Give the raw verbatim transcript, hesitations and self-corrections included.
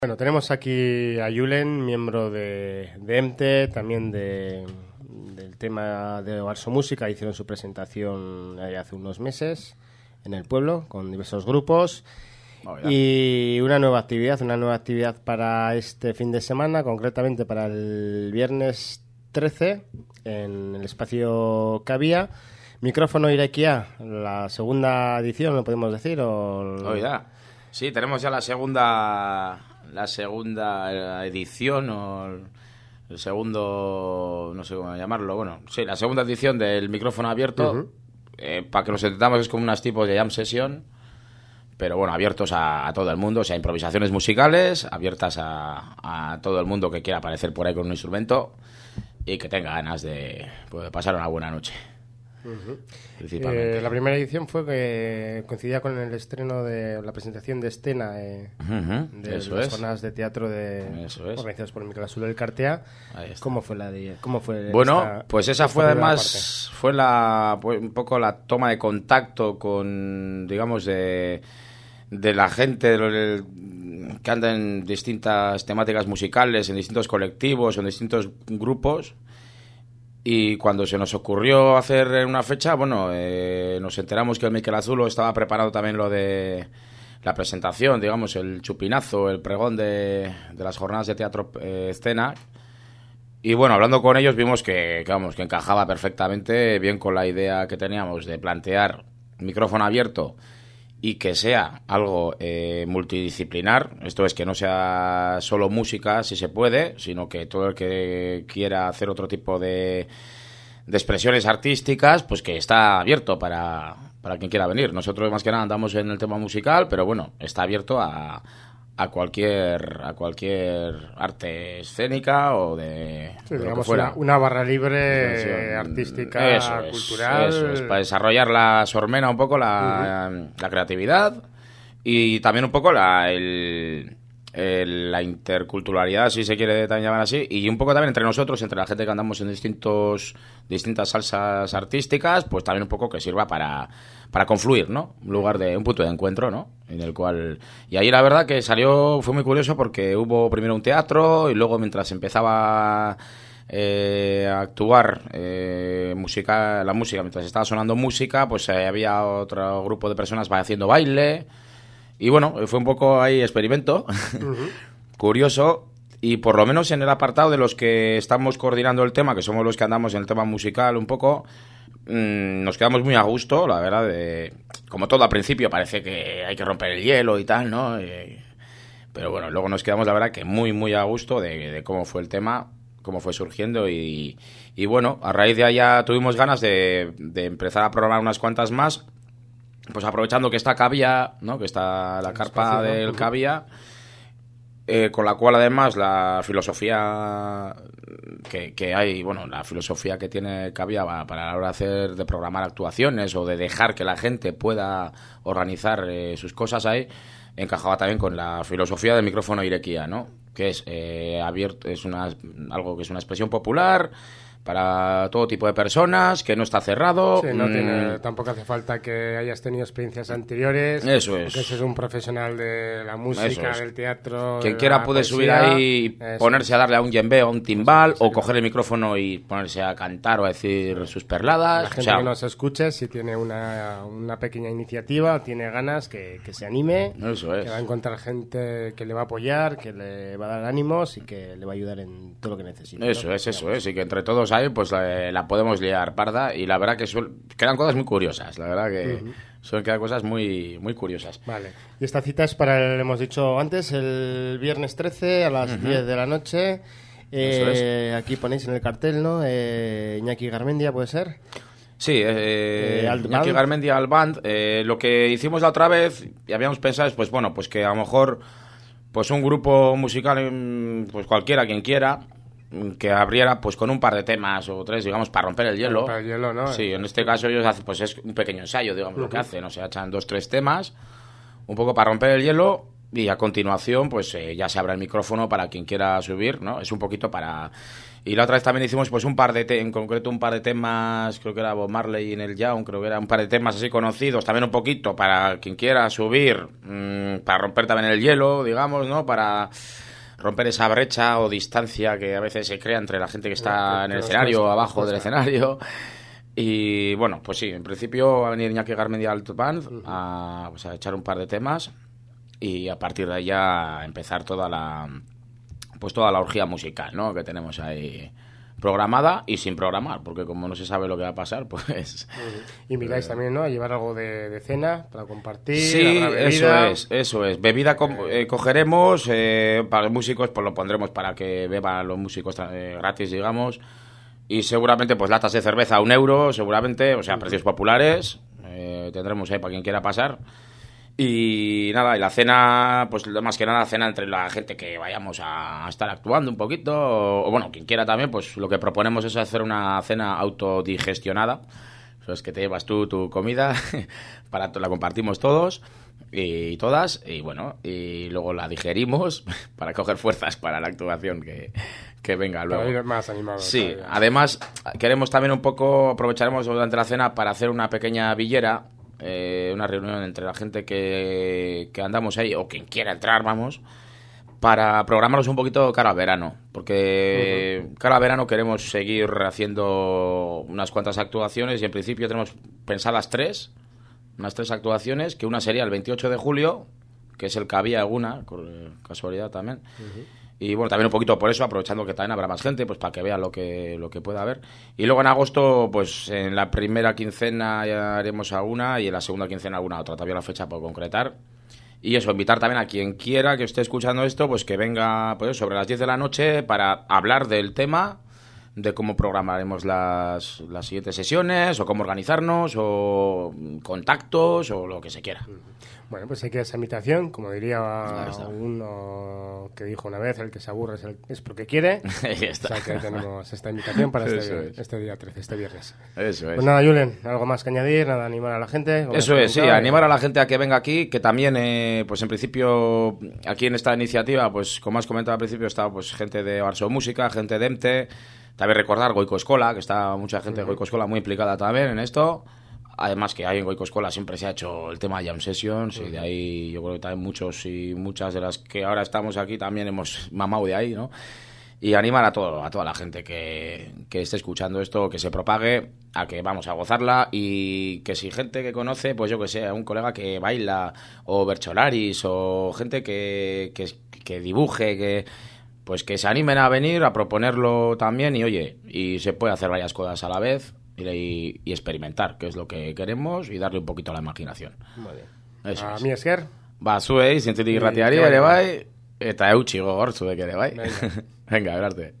Bueno, tenemos aquí a Julen, miembro de, de E M T E, también de, del tema de Oarso Música. Hicieron su presentación hace unos meses en el pueblo con diversos grupos. Oh, y una nueva actividad, una nueva actividad para este fin de semana, concretamente para el viernes trece, en el espacio Cabía. Micrófono Irekia, la segunda edición, ¿lo podemos decir? O... Oh, ya. Sí, tenemos ya la segunda... la segunda edición o el segundo, no sé cómo llamarlo, bueno, sí, la segunda edición del micrófono abierto. Uh-huh. eh, para que nos entendamos, es como unos tipos de jam session, pero bueno, abiertos a, a todo el mundo, o sea, improvisaciones musicales abiertas a, a todo el mundo que quiera aparecer por ahí con un instrumento y que tenga ganas de, pues, de pasar una buena noche. Uh-huh. Eh, la primera edición fue que coincidía con el estreno de la presentación de Escena, eh, uh-huh. de Eso las es. jornadas de teatro de Eso es. organizadas por Miquel Azul del Cartea. ¿Cómo fue la de, cómo fue Bueno, esta, pues esa esta fue además parte? fue la pues, un poco la toma de contacto con, digamos, de de la gente de los, que anda en distintas temáticas musicales, en distintos colectivos, en distintos grupos. Y cuando se nos ocurrió hacer una fecha, bueno, eh, nos enteramos que el Miquel Azul estaba preparando también lo de la presentación, digamos, el chupinazo, el pregón de, de las jornadas de teatro eh, escena. Y bueno, hablando con ellos vimos que, que, vamos, que encajaba perfectamente bien con la idea que teníamos de plantear micrófono abierto y que sea algo eh, multidisciplinar. Esto es, que no sea solo música, si se puede, sino que todo el que quiera hacer otro tipo de, de expresiones artísticas, pues que está abierto para, para quien quiera venir. Nosotros más que nada andamos en el tema musical, pero bueno, está abierto a, a cualquier a cualquier arte escénica o de, sí, de digamos, lo que fuera. Una, una barra libre artística, eso es, cultural. Eso es, para desarrollar la sormena un poco, la, uh-huh. la creatividad y también un poco la el, el, la interculturalidad, si se quiere también llamar así, y un poco también entre nosotros, entre la gente que andamos en distintos distintas salsas artísticas, pues también un poco que sirva para, para confluir, ¿no? Un lugar de, un punto de encuentro, ¿no? En el cual... Y ahí la verdad que salió, fue muy curioso porque hubo primero un teatro y luego mientras empezaba eh, a actuar eh, música, la música, mientras estaba sonando música, pues eh, había otro grupo de personas haciendo baile. Y bueno, fue un poco ahí experimento, uh-huh. curioso, y por lo menos en el apartado de los que estamos coordinando el tema, que somos los que andamos en el tema musical un poco, mmm, nos quedamos muy a gusto, la verdad, de, como todo al principio parece que hay que romper el hielo y tal, ¿no? Y, pero bueno, luego nos quedamos, la verdad, que muy, muy a gusto de, de cómo fue el tema, cómo fue surgiendo y, y bueno, a raíz de allá tuvimos ganas de, de empezar a programar unas cuantas más. Pues aprovechando que está Cabía, ¿no? Que está la carpa del uh-huh. Cabía, eh, con la cual además la filosofía que, que hay, bueno, la filosofía que tiene Cabía para la hora de hacer, de programar actuaciones o de dejar que la gente pueda organizar eh, sus cosas ahí, encajaba también con la filosofía del micrófono Irekia, ¿no? Que es eh, abierto, es una, algo que es una expresión popular para todo tipo de personas, que no está cerrado. Sí, no mm. tiene, tampoco hace falta que hayas tenido experiencias anteriores. Eso es. Que seas un profesional de la música, del teatro. Quien quiera puede subir ahí y ponerse a darle a un djembe o a un timbal, o coger el micrófono y ponerse a cantar o a decir sus perladas. La gente, o sea, que nos escuche, si tiene una, una pequeña iniciativa o tiene ganas, que, que se anime. Eso es. Que va a encontrar gente que le va a apoyar, que le va a dar ánimos y que le va a ayudar en todo lo que necesite. Eso ¿no? es, eso Digamos. es. Y que entre todos ahí pues la, la podemos liar parda, y la verdad que suel, quedan cosas muy curiosas, la verdad que uh-huh. suelen quedar cosas muy muy curiosas. Vale, y esta cita es para, el, hemos dicho antes, el viernes trece a las uh-huh. diez de la noche. Eh, es. Aquí ponéis en el cartel, ¿no? Eh, Iñaki Garmendia, ¿puede ser? Sí, eh, eh, Iñaki Garmendia al band. Eh, lo que hicimos la otra vez y habíamos pensado es, pues bueno, pues que a lo mejor pues un grupo musical, pues cualquiera, quien quiera, que abriera pues con un par de temas o tres, digamos, para romper el hielo. Para el hielo, ¿no? Sí, en este caso ellos hacen, pues es un pequeño ensayo, digamos, uh-huh. lo que hacen, o sea, echan dos, tres temas, un poco para romper el hielo, y a continuación pues eh, ya se abre el micrófono para quien quiera subir, ¿no? Es un poquito para... Y la otra vez también hicimos pues un par de, te en concreto un par de temas, creo que era Bob Marley en el Young, creo que era un par de temas así conocidos, también un poquito para quien quiera subir, mmm, para romper también el hielo, digamos, ¿no? Para romper esa brecha o distancia que a veces se crea entre la gente que está en el escenario o abajo del escenario. Y bueno, pues sí, en principio va a venir Iñaki Garmendia Band a, pues, a echar un par de temas y a partir de ahí ya empezar toda la... pues toda la orgía musical, ¿no? Que tenemos ahí programada y sin programar, porque como no se sabe lo que va a pasar, pues... Y miráis eh, también, ¿no? A llevar algo de, de cena para compartir. Sí, eso es, eso es. Bebida eh, cogeremos, eh, para los músicos pues lo pondremos para que beban los músicos eh, gratis, digamos, y seguramente pues latas de cerveza a un euro, seguramente, o sea, precios populares, eh, tendremos ahí para quien quiera pasar. Y nada, y la cena, pues más que nada cena entre la gente que vayamos a estar actuando un poquito, o, o bueno, quien quiera también, pues lo que proponemos es hacer una cena autodigestionada. Eso es que te llevas tú tu comida, para la compartimos todos y todas, y bueno, y luego la digerimos para coger fuerzas para la actuación que, que venga luego. Para ir más animados. Sí, todavía. Además queremos también un poco, aprovecharemos durante la cena para hacer una pequeña villera. Eh, una reunión entre la gente que, que andamos ahí, o quien quiera entrar, vamos, para programarnos un poquito cara a verano, porque uh-huh. cara a verano queremos seguir haciendo unas cuantas actuaciones y en principio tenemos pensadas tres, unas tres actuaciones, que una sería el veintiocho de julio, que es el que había alguna, casualidad también, uh-huh. Y bueno, también un poquito por eso, aprovechando que también habrá más gente, pues para que vean lo que lo que pueda haber. Y luego en agosto, pues en la primera quincena ya haremos alguna y en la segunda quincena alguna otra. Todavía la fecha por concretar. Y eso, invitar también a quien quiera que esté escuchando esto, pues que venga pues sobre las diez de la noche para hablar del tema, de cómo programaremos las, las siguientes sesiones, o cómo organizarnos, o contactos, o lo que se quiera. Bueno, pues hay que esa invitación, como diría uno que dijo una vez, el que se aburre es, el, es porque quiere. Ahí está. O sea que tenemos esta invitación para este, es. este día trece, este viernes. Eso es. Pues nada, Julen, algo más que añadir, nada, animar a la gente. Eso es, sí, animar a la gente a que venga aquí, que también, eh, pues en principio, aquí en esta iniciativa, pues como has comentado al principio, está pues gente de Barso Música, gente de EMTE, también recordar Goico Escola, que está mucha gente de Goico Escola muy implicada también en esto. Además que ahí en Goico Escola siempre se ha hecho el tema de Jam Sessions y de ahí yo creo que también muchos y muchas de las que ahora estamos aquí también hemos mamado de ahí, ¿no? Y animar a todo, a toda la gente que, que esté escuchando esto, que se propague, a que vamos a gozarla y que si gente que conoce, pues yo que sé, un colega que baila o Bercholaris o gente que, que, que dibuje, que pues que se animen a venir, a proponerlo también y oye, y se puede hacer varias cosas a la vez. Y, y experimentar, que es lo que queremos, y darle un poquito a la imaginación. Vale. Eso a es. mí esker. Ba, zuei, zintzitik irratiari ere bai, eta eutxi gogortzu ere bai. Venga, Venga, arte.